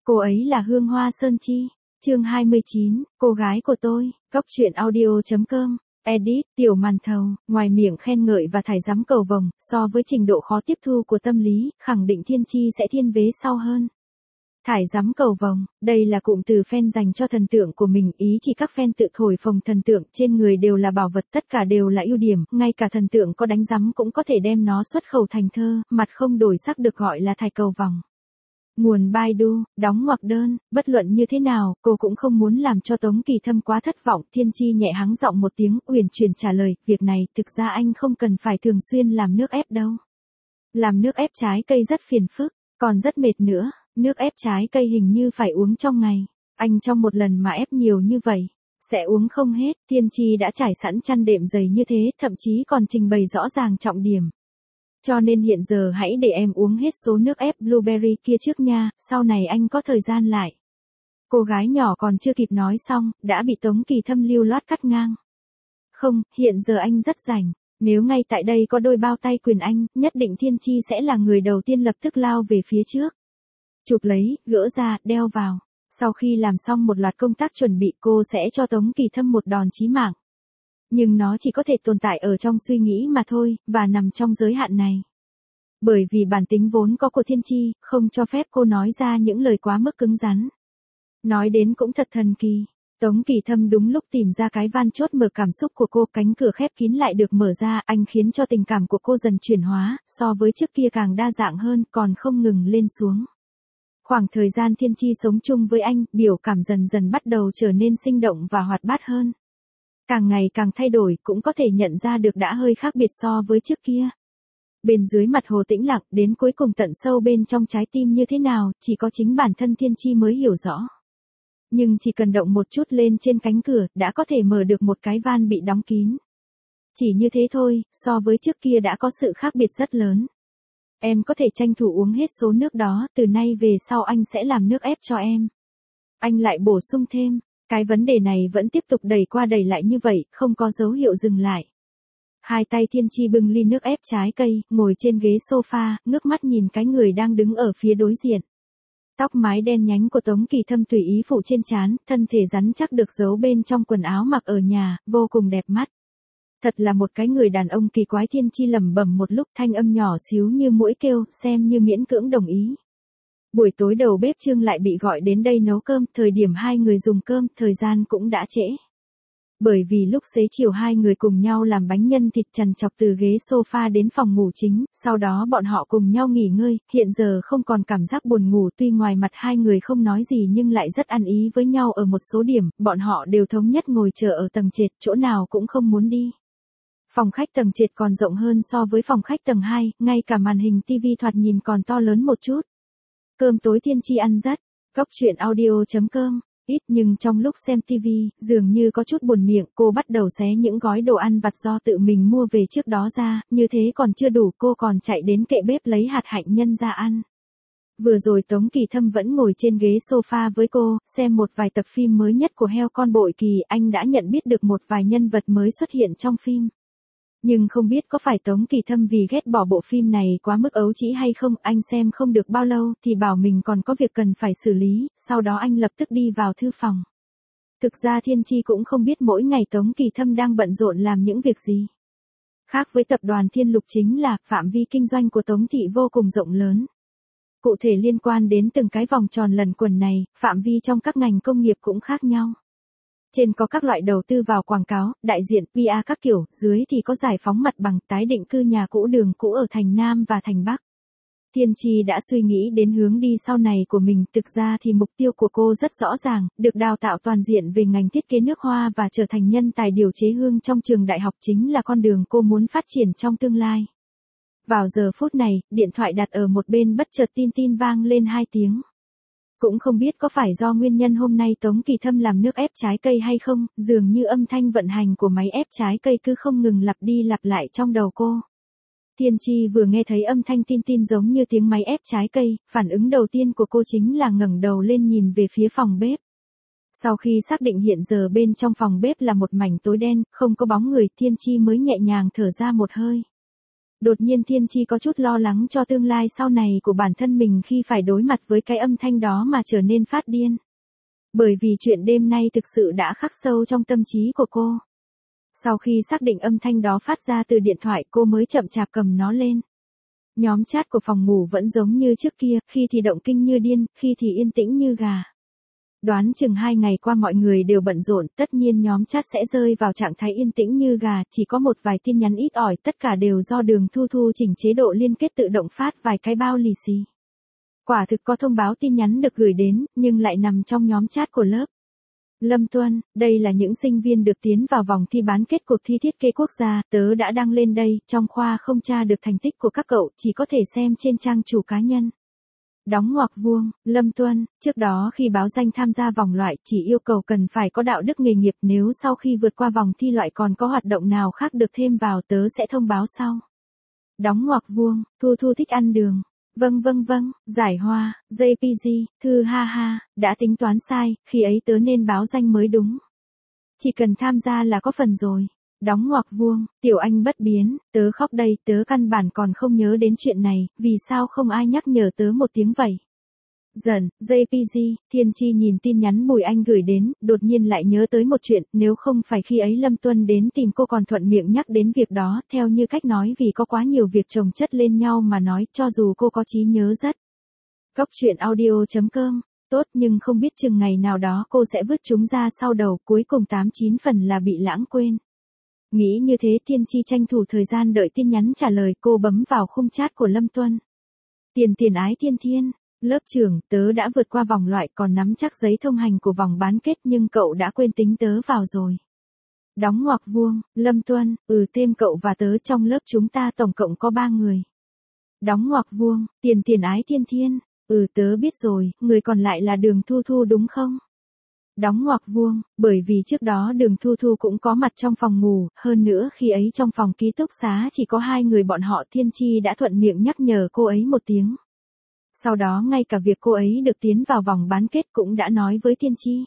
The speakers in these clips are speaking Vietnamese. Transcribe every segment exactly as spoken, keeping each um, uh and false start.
Cô ấy là Hương Hoa Sơn Chi. Chương hai mươi chín, cô gái của tôi. Cóc truyện audio chấm com. Edit, Tiểu Màn Thầu, ngoài miệng khen ngợi và thải giám cầu vồng, so với trình độ khó tiếp thu của tâm lý, khẳng định Thiên Chi sẽ thiên vế sau hơn. Thải giám cầu vồng, đây là cụm từ fan dành cho thần tượng của mình, ý chỉ các fan tự thổi phồng thần tượng trên người đều là bảo vật, tất cả đều là ưu điểm, ngay cả thần tượng có đánh giám cũng có thể đem nó xuất khẩu thành thơ, mặt không đổi sắc được gọi là thải cầu vồng. Nguồn Baidu, đóng ngoặc đơn, bất luận như thế nào, cô cũng không muốn làm cho Tống Kỳ Thâm quá thất vọng. Thiên Chi nhẹ hắng giọng một tiếng, uyển chuyển trả lời, việc này thực ra anh không cần phải thường xuyên làm nước ép đâu. Làm nước ép trái cây rất phiền phức, còn rất mệt nữa, nước ép trái cây hình như phải uống trong ngày. Anh trong một lần mà ép nhiều như vậy, sẽ uống không hết. Thiên Chi đã trải sẵn chăn đệm dày như thế, thậm chí còn trình bày rõ ràng trọng điểm. Cho nên hiện giờ hãy để em uống hết số nước ép blueberry kia trước nha, sau này anh có thời gian lại. Cô gái nhỏ còn chưa kịp nói xong, đã bị Tống Kỳ Thâm lưu loát cắt ngang. Không, hiện giờ anh rất rảnh, nếu ngay tại đây có đôi bao tay quyền anh, nhất định Thiên Chi sẽ là người đầu tiên lập tức lao về phía trước. Chụp lấy, gỡ ra, đeo vào. Sau khi làm xong một loạt công tác chuẩn bị, cô sẽ cho Tống Kỳ Thâm một đòn chí mạng. Nhưng nó chỉ có thể tồn tại ở trong suy nghĩ mà thôi, và nằm trong giới hạn này. Bởi vì bản tính vốn có của Thiên Chi, không cho phép cô nói ra những lời quá mức cứng rắn. Nói đến cũng thật thần kỳ. Tống Kỳ Thâm đúng lúc tìm ra cái van chốt mở cảm xúc của cô, cánh cửa khép kín lại được mở ra, anh khiến cho tình cảm của cô dần chuyển hóa, so với trước kia càng đa dạng hơn, còn không ngừng lên xuống. Khoảng thời gian Thiên Chi sống chung với anh, biểu cảm dần dần bắt đầu trở nên sinh động và hoạt bát hơn. Càng ngày càng thay đổi, cũng có thể nhận ra được đã hơi khác biệt so với trước kia. Bên dưới mặt hồ tĩnh lặng, đến cuối cùng tận sâu bên trong trái tim như thế nào, chỉ có chính bản thân Thiên Chi mới hiểu rõ. Nhưng chỉ cần động một chút lên trên cánh cửa, đã có thể mở được một cái van bị đóng kín. Chỉ như thế thôi, so với trước kia đã có sự khác biệt rất lớn. Em có thể tranh thủ uống hết số nước đó, từ nay về sau anh sẽ làm nước ép cho em. Anh lại bổ sung thêm. Cái vấn đề này vẫn tiếp tục đẩy qua đẩy lại như vậy, không có dấu hiệu dừng lại. Hai tay Thiên Chi bưng ly nước ép trái cây, ngồi trên ghế sofa, ngước mắt nhìn cái người đang đứng ở phía đối diện. Tóc mái đen nhánh của Tống Kỳ Thâm tùy ý phủ trên trán, thân thể rắn chắc được giấu bên trong quần áo mặc ở nhà, vô cùng đẹp mắt. Thật là một cái người đàn ông kỳ quái. Thiên Chi lẩm bẩm một lúc, thanh âm nhỏ xíu như muỗi kêu, xem như miễn cưỡng đồng ý. Buổi tối đầu bếp Trương lại bị gọi đến đây nấu cơm, thời điểm hai người dùng cơm, thời gian cũng đã trễ. Bởi vì lúc xế chiều hai người cùng nhau làm bánh nhân thịt trằn trọc từ ghế sofa đến phòng ngủ chính, sau đó bọn họ cùng nhau nghỉ ngơi, hiện giờ không còn cảm giác buồn ngủ, tuy ngoài mặt hai người không nói gì nhưng lại rất ăn ý với nhau ở một số điểm, bọn họ đều thống nhất ngồi chờ ở tầng trệt, chỗ nào cũng không muốn đi. Phòng khách tầng trệt còn rộng hơn so với phòng khách tầng hai, ngay cả màn hình tivi thoạt nhìn còn to lớn một chút. Cơm tối Thiên Chi ăn rất, cóc truyện audio chấm com, ít nhưng trong lúc xem tivi, dường như có chút buồn miệng, cô bắt đầu xé những gói đồ ăn vặt do tự mình mua về trước đó ra, như thế còn chưa đủ, cô còn chạy đến kệ bếp lấy hạt hạnh nhân ra ăn. Vừa rồi Tống Kỳ Thâm vẫn ngồi trên ghế sofa với cô, xem một vài tập phim mới nhất của Heo Con Bội Kỳ, anh đã nhận biết được một vài nhân vật mới xuất hiện trong phim. Nhưng không biết có phải Tống Kỳ Thâm vì ghét bỏ bộ phim này quá mức ấu trĩ hay không, anh xem không được bao lâu thì bảo mình còn có việc cần phải xử lý, sau đó anh lập tức đi vào thư phòng. Thực ra Thiên Chi cũng không biết mỗi ngày Tống Kỳ Thâm đang bận rộn làm những việc gì. Khác với tập đoàn Thiên Lục chính là phạm vi kinh doanh của Tống Thị vô cùng rộng lớn. Cụ thể liên quan đến từng cái vòng tròn lần quần này, phạm vi trong các ngành công nghiệp cũng khác nhau. Trên có các loại đầu tư vào quảng cáo, đại diện, pê e các kiểu, dưới thì có giải phóng mặt bằng, tái định cư nhà cũ đường cũ ở thành Nam và thành Bắc. Thiên Chi đã suy nghĩ đến hướng đi sau này của mình, thực ra thì mục tiêu của cô rất rõ ràng, được đào tạo toàn diện về ngành thiết kế nước hoa và trở thành nhân tài điều chế hương trong trường đại học chính là con đường cô muốn phát triển trong tương lai. Vào giờ phút này, điện thoại đặt ở một bên bất chợt tin tin vang lên hai tiếng. Cũng không biết có phải do nguyên nhân hôm nay Tống Kỳ Thâm làm nước ép trái cây hay không, dường như âm thanh vận hành của máy ép trái cây cứ không ngừng lặp đi lặp lại trong đầu cô. Thiên Chi vừa nghe thấy âm thanh tin tin giống như tiếng máy ép trái cây, phản ứng đầu tiên của cô chính là ngẩng đầu lên nhìn về phía phòng bếp. Sau khi xác định hiện giờ bên trong phòng bếp là một mảnh tối đen, không có bóng người, Thiên Chi mới nhẹ nhàng thở ra một hơi. Đột nhiên Thiên Chi có chút lo lắng cho tương lai sau này của bản thân mình khi phải đối mặt với cái âm thanh đó mà trở nên phát điên. Bởi vì chuyện đêm nay thực sự đã khắc sâu trong tâm trí của cô. Sau khi xác định âm thanh đó phát ra từ điện thoại, cô mới chậm chạp cầm nó lên. Nhóm chat của phòng ngủ vẫn giống như trước kia, khi thì động kinh như điên, khi thì yên tĩnh như gà. Đoán chừng hai ngày qua mọi người đều bận rộn, tất nhiên nhóm chat sẽ rơi vào trạng thái yên tĩnh như gà, chỉ có một vài tin nhắn ít ỏi, tất cả đều do Đường Thu Thu chỉnh chế độ liên kết tự động phát vài cái bao lì xì. Quả thực có thông báo tin nhắn được gửi đến, nhưng lại nằm trong nhóm chat của lớp. Lâm Tuân, đây là những sinh viên được tiến vào vòng thi bán kết cuộc thi thiết kế quốc gia, tớ đã đăng lên đây, trong khoa không tra được thành tích của các cậu, chỉ có thể xem trên trang chủ cá nhân. Đóng ngoặc vuông, Lâm Tuân, trước đó khi báo danh tham gia vòng loại, chỉ yêu cầu cần phải có đạo đức nghề nghiệp, nếu sau khi vượt qua vòng thi loại còn có hoạt động nào khác được thêm vào tớ sẽ thông báo sau. Đóng ngoặc vuông, Thu Thu thích ăn đường. Vâng vâng vâng, Giải Hoa, jê pê giê, Thư ha ha, đã tính toán sai, khi ấy tớ nên báo danh mới đúng. Chỉ cần tham gia là có phần rồi. Đóng ngoặc vuông, Tiểu Anh bất biến, tớ khóc đây, tớ căn bản còn không nhớ đến chuyện này, vì sao không ai nhắc nhở tớ một tiếng vậy? Dần, jê pê giê, Thiên Chi nhìn tin nhắn Bùi Anh gửi đến, đột nhiên lại nhớ tới một chuyện, nếu không phải khi ấy Lâm Tuân đến tìm cô còn thuận miệng nhắc đến việc đó, theo như cách nói vì có quá nhiều việc chồng chất lên nhau mà nói, cho dù cô có trí nhớ rất. Cốc truyện audio chấm com, tốt nhưng không biết chừng ngày nào đó cô sẽ vứt chúng ra sau đầu, cuối cùng tám chín phần là bị lãng quên. Nghĩ như thế Thiên Chi tranh thủ thời gian đợi tin nhắn trả lời, cô bấm vào khung chat của Lâm Tuân. Tiền tiền ái Thiên Thiên. Lớp trưởng, tớ đã vượt qua vòng loại còn nắm chắc giấy thông hành của vòng bán kết nhưng cậu đã quên tính tớ vào rồi. Đóng ngoặc vuông, Lâm Tuân, ừ thêm cậu và tớ trong lớp chúng ta tổng cộng có ba người. Đóng ngoặc vuông, tiền tiền ái Thiên Thiên, ừ tớ biết rồi, người còn lại là Đường Thu Thu đúng không? Đóng ngoặc vuông, bởi vì trước đó Đường Thu Thu cũng có mặt trong phòng ngủ, hơn nữa khi ấy trong phòng ký túc xá chỉ có hai người bọn họ, Thiên Chi đã thuận miệng nhắc nhở cô ấy một tiếng. Sau đó ngay cả việc cô ấy được tiến vào vòng bán kết cũng đã nói với Thiên Chi.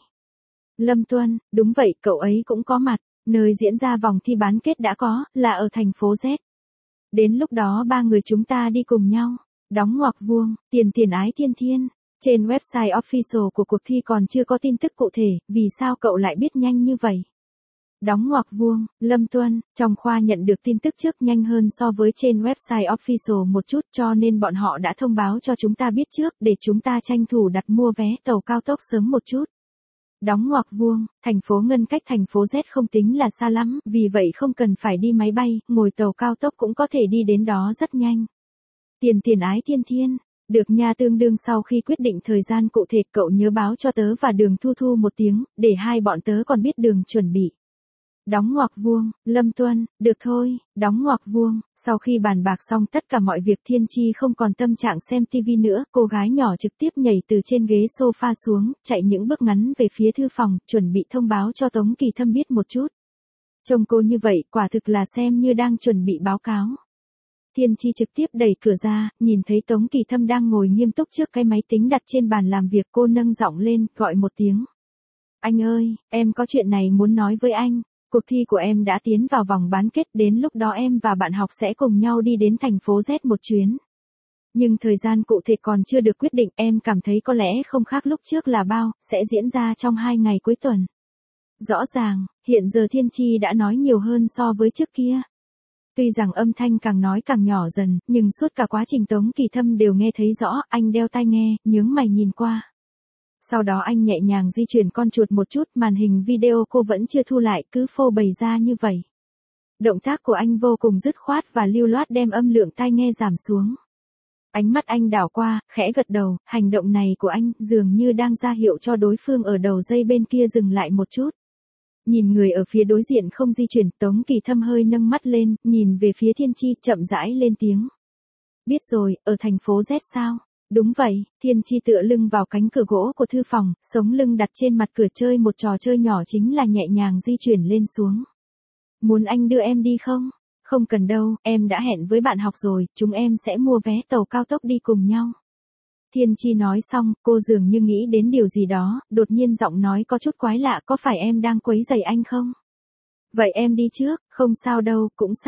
Lâm Tuân, đúng vậy, cậu ấy cũng có mặt, nơi diễn ra vòng thi bán kết đã có, là ở thành phố Z. Đến lúc đó ba người chúng ta đi cùng nhau. Đóng ngoặc vuông, tiền tiền ái Thiên Thiên. Trên website official của cuộc thi còn chưa có tin tức cụ thể, vì sao cậu lại biết nhanh như vậy? Đóng ngoặc vuông, Lâm Tuân, trong khoa nhận được tin tức trước nhanh hơn so với trên website official một chút cho nên bọn họ đã thông báo cho chúng ta biết trước để chúng ta tranh thủ đặt mua vé tàu cao tốc sớm một chút. Đóng ngoặc vuông, thành phố Ngân cách thành phố Z không tính là xa lắm, vì vậy không cần phải đi máy bay, ngồi tàu cao tốc cũng có thể đi đến đó rất nhanh. Tiền tiền ái Thiên Thiên. Được nha, tương đương sau khi quyết định thời gian cụ thể cậu nhớ báo cho tớ và Đường Thu Thu một tiếng, để hai bọn tớ còn biết đường chuẩn bị. Đóng ngoặc vuông, Lâm Tuân, được thôi, đóng ngoặc vuông, sau khi bàn bạc xong tất cả mọi việc Thiên Chi không còn tâm trạng xem tivi nữa, cô gái nhỏ trực tiếp nhảy từ trên ghế sofa xuống, chạy những bước ngắn về phía thư phòng, chuẩn bị thông báo cho Tống Kỳ Thâm biết một chút. Trông cô như vậy, quả thực là xem như đang chuẩn bị báo cáo. Thiên Chi trực tiếp đẩy cửa ra, nhìn thấy Tống Kỳ Thâm đang ngồi nghiêm túc trước cái máy tính đặt trên bàn làm việc, cô nâng giọng lên, gọi một tiếng. Anh ơi, em có chuyện này muốn nói với anh. Cuộc thi của em đã tiến vào vòng bán kết, đến lúc đó em và bạn học sẽ cùng nhau đi đến thành phố Z một chuyến. Nhưng thời gian cụ thể còn chưa được quyết định, em cảm thấy có lẽ không khác lúc trước là bao, sẽ diễn ra trong hai ngày cuối tuần. Rõ ràng, hiện giờ Thiên Chi đã nói nhiều hơn so với trước kia. Tuy rằng âm thanh càng nói càng nhỏ dần, nhưng suốt cả quá trình Tống Kỳ Thâm đều nghe thấy rõ, anh đeo tai nghe, nhướng mày nhìn qua. Sau đó anh nhẹ nhàng di chuyển con chuột một chút, màn hình video cô vẫn chưa thu lại, cứ phô bày ra như vậy. Động tác của anh vô cùng dứt khoát và lưu loát đem âm lượng tai nghe giảm xuống. Ánh mắt anh đảo qua, khẽ gật đầu, hành động này của anh dường như đang ra hiệu cho đối phương ở đầu dây bên kia dừng lại một chút. Nhìn người ở phía đối diện không di chuyển, Tống Kỳ Thâm hơi nâng mắt lên, nhìn về phía Thiên Chi, chậm rãi lên tiếng. Biết rồi, ở thành phố Z sao? Đúng vậy, Thiên Chi tựa lưng vào cánh cửa gỗ của thư phòng, sống lưng đặt trên mặt cửa chơi một trò chơi nhỏ chính là nhẹ nhàng di chuyển lên xuống. Muốn anh đưa em đi không? Không cần đâu, em đã hẹn với bạn học rồi, chúng em sẽ mua vé tàu cao tốc đi cùng nhau. Thiên Chi nói xong, cô dường như nghĩ đến điều gì đó, đột nhiên giọng nói có chút quái lạ, có phải em đang quấy rầy anh không? Vậy em đi trước, không sao đâu, cũng sắp.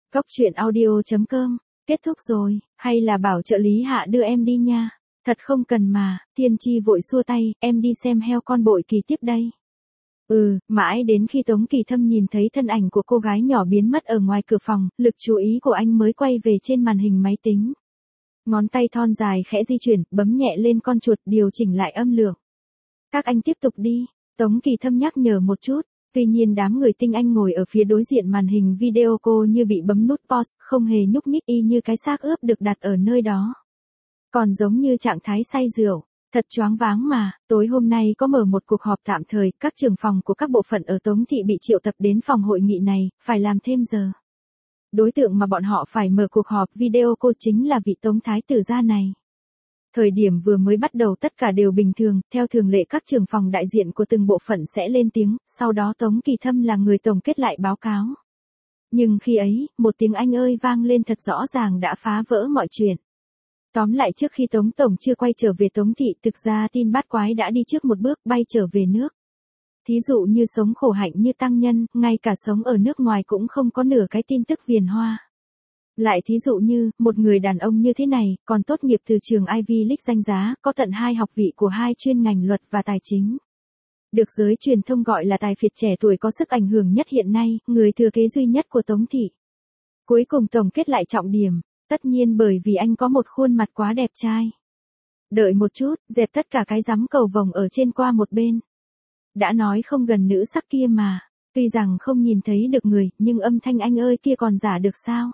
Cốc truyện audio chấm com. Kết thúc rồi, hay là bảo trợ lý Hạ đưa em đi nha. Thật không cần mà, Tiên Tri vội xua tay, em đi xem heo con bội kỳ tiếp đây. Ừ, mãi đến khi Tống Kỳ Thâm nhìn thấy thân ảnh của cô gái nhỏ biến mất ở ngoài cửa phòng, lực chú ý của anh mới quay về trên màn hình máy tính. Ngón tay thon dài khẽ di chuyển, bấm nhẹ lên con chuột điều chỉnh lại âm lượng. Các anh tiếp tục đi, Tống Kỳ Thâm nhắc nhở một chút. Tuy nhiên đám người tinh anh ngồi ở phía đối diện màn hình video cô như bị bấm nút pause, không hề nhúc nhích y như cái xác ướp được đặt ở nơi đó. Còn giống như trạng thái say rượu, thật choáng váng mà, tối hôm nay có mở một cuộc họp tạm thời, các trưởng phòng của các bộ phận ở Tống Thị bị triệu tập đến phòng hội nghị này, phải làm thêm giờ. Đối tượng mà bọn họ phải mở cuộc họp video cô chính là vị Tống Thái tử gia này. Thời điểm vừa mới bắt đầu tất cả đều bình thường, theo thường lệ các trưởng phòng đại diện của từng bộ phận sẽ lên tiếng, sau đó Tống Kỳ Thâm là người tổng kết lại báo cáo. Nhưng khi ấy, một tiếng anh ơi vang lên thật rõ ràng đã phá vỡ mọi chuyện. Tóm lại trước khi Tống Tổng chưa quay trở về Tống Thị, thực ra tin bát quái đã đi trước một bước bay trở về nước. Thí dụ như sống khổ hạnh như tăng nhân, ngay cả sống ở nước ngoài cũng không có nửa cái tin tức viền hoa. Lại thí dụ như, một người đàn ông như thế này, còn tốt nghiệp từ trường Ivy League danh giá, có tận hai học vị của hai chuyên ngành luật và tài chính. Được giới truyền thông gọi là tài phiệt trẻ tuổi có sức ảnh hưởng nhất hiện nay, người thừa kế duy nhất của Tống Thị. Cuối cùng tổng kết lại trọng điểm, tất nhiên bởi vì anh có một khuôn mặt quá đẹp trai. Đợi một chút, dẹp tất cả cái rắm cầu vồng ở trên qua một bên. Đã nói không gần nữ sắc kia mà, tuy rằng không nhìn thấy được người, nhưng âm thanh anh ơi kia còn giả được sao?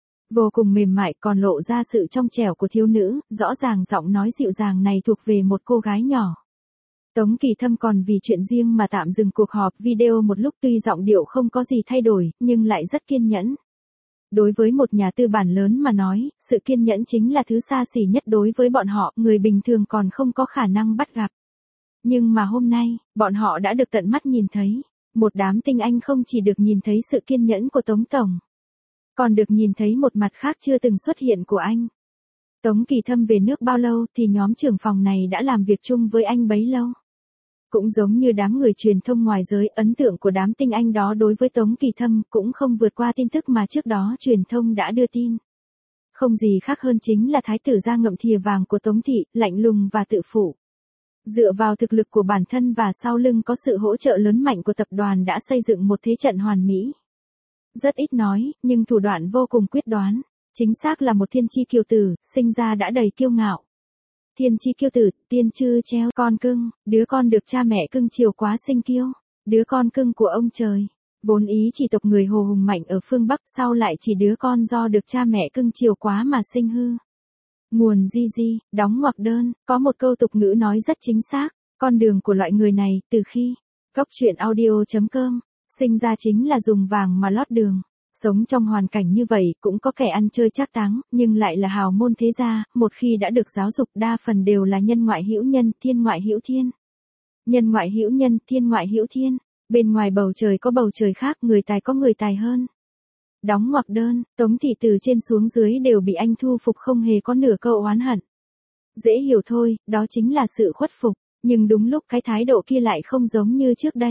Vô cùng mềm mại còn lộ ra sự trong trẻo của thiếu nữ, rõ ràng giọng nói dịu dàng này thuộc về một cô gái nhỏ. Tống Kỳ Thâm còn vì chuyện riêng mà tạm dừng cuộc họp video một lúc, tuy giọng điệu không có gì thay đổi, nhưng lại rất kiên nhẫn. Đối với một nhà tư bản lớn mà nói, sự kiên nhẫn chính là thứ xa xỉ nhất đối với bọn họ, người bình thường còn không có khả năng bắt gặp. Nhưng mà hôm nay, bọn họ đã được tận mắt nhìn thấy, một đám tinh anh không chỉ được nhìn thấy sự kiên nhẫn của Tống Tổng, còn được nhìn thấy một mặt khác chưa từng xuất hiện của anh. Tống Kỳ Thâm về nước bao lâu thì nhóm trưởng phòng này đã làm việc chung với anh bấy lâu. Cũng giống như đám người truyền thông ngoài giới, ấn tượng của đám tinh anh đó đối với Tống Kỳ Thâm cũng không vượt qua tin tức mà trước đó truyền thông đã đưa tin. Không gì khác hơn chính là thái tử gia ngậm thìa vàng của Tống Thị, lạnh lùng và tự phụ. Dựa vào thực lực của bản thân và sau lưng có sự hỗ trợ lớn mạnh của tập đoàn đã xây dựng một thế trận hoàn mỹ. Rất ít nói, nhưng thủ đoạn vô cùng quyết đoán. Chính xác là một thiên chi kiều tử, sinh ra đã đầy kiêu ngạo. Thiên chi kiêu tử, tiên chư treo con cưng, đứa con được cha mẹ cưng chiều quá sinh kiêu, đứa con cưng của ông trời. Vốn ý chỉ tộc người Hồ hùng mạnh ở phương Bắc, sau lại chỉ đứa con do được cha mẹ cưng chiều quá mà sinh hư. Nguồn gi gi, đóng ngoặc đơn, có một câu tục ngữ nói rất chính xác, con đường của loại người này, từ khi cốc truyện audio chấm com, sinh ra chính là dùng vàng mà lót đường. Sống trong hoàn cảnh như vậy cũng có kẻ ăn chơi trác táng, nhưng lại là hào môn thế gia, một khi đã được giáo dục đa phần đều là nhân ngoại hữu nhân, thiên ngoại hữu thiên. Nhân ngoại hữu nhân, thiên ngoại hữu thiên. Bên ngoài bầu trời có bầu trời khác, người tài có người tài hơn. Đóng ngoặc đơn, Tống Thị từ trên xuống dưới đều bị anh thu phục, không hề có nửa câu oán hận. Dễ hiểu thôi, đó chính là sự khuất phục, nhưng đúng lúc cái thái độ kia lại không giống như trước đây.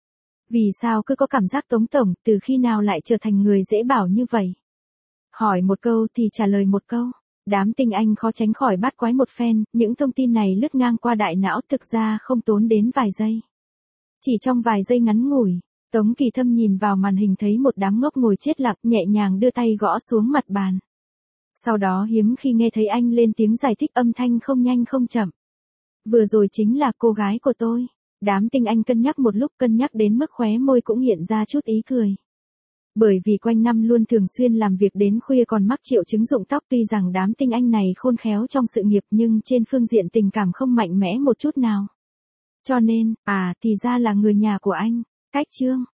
Vì sao cứ có cảm giác Tống Tổng từ khi nào lại trở thành người dễ bảo như vậy? Hỏi một câu thì trả lời một câu. Đám tinh anh khó tránh khỏi bắt quái một phen, những thông tin này lướt ngang qua đại não thực ra không tốn đến vài giây. Chỉ trong vài giây ngắn ngủi, Tống Kỳ Thâm nhìn vào màn hình thấy một đám ngốc ngồi chết lặng, nhẹ nhàng đưa tay gõ xuống mặt bàn. Sau đó hiếm khi nghe thấy anh lên tiếng giải thích, âm thanh không nhanh không chậm. Vừa rồi chính là cô gái của tôi. Đám tinh anh cân nhắc một lúc, cân nhắc đến mức khóe môi cũng hiện ra chút ý cười. Bởi vì quanh năm luôn thường xuyên làm việc đến khuya còn mắc triệu chứng rụng tóc, tuy rằng đám tinh anh này khôn khéo trong sự nghiệp nhưng trên phương diện tình cảm không mạnh mẽ một chút nào. Cho nên, à thì ra là người nhà của anh, cách chương.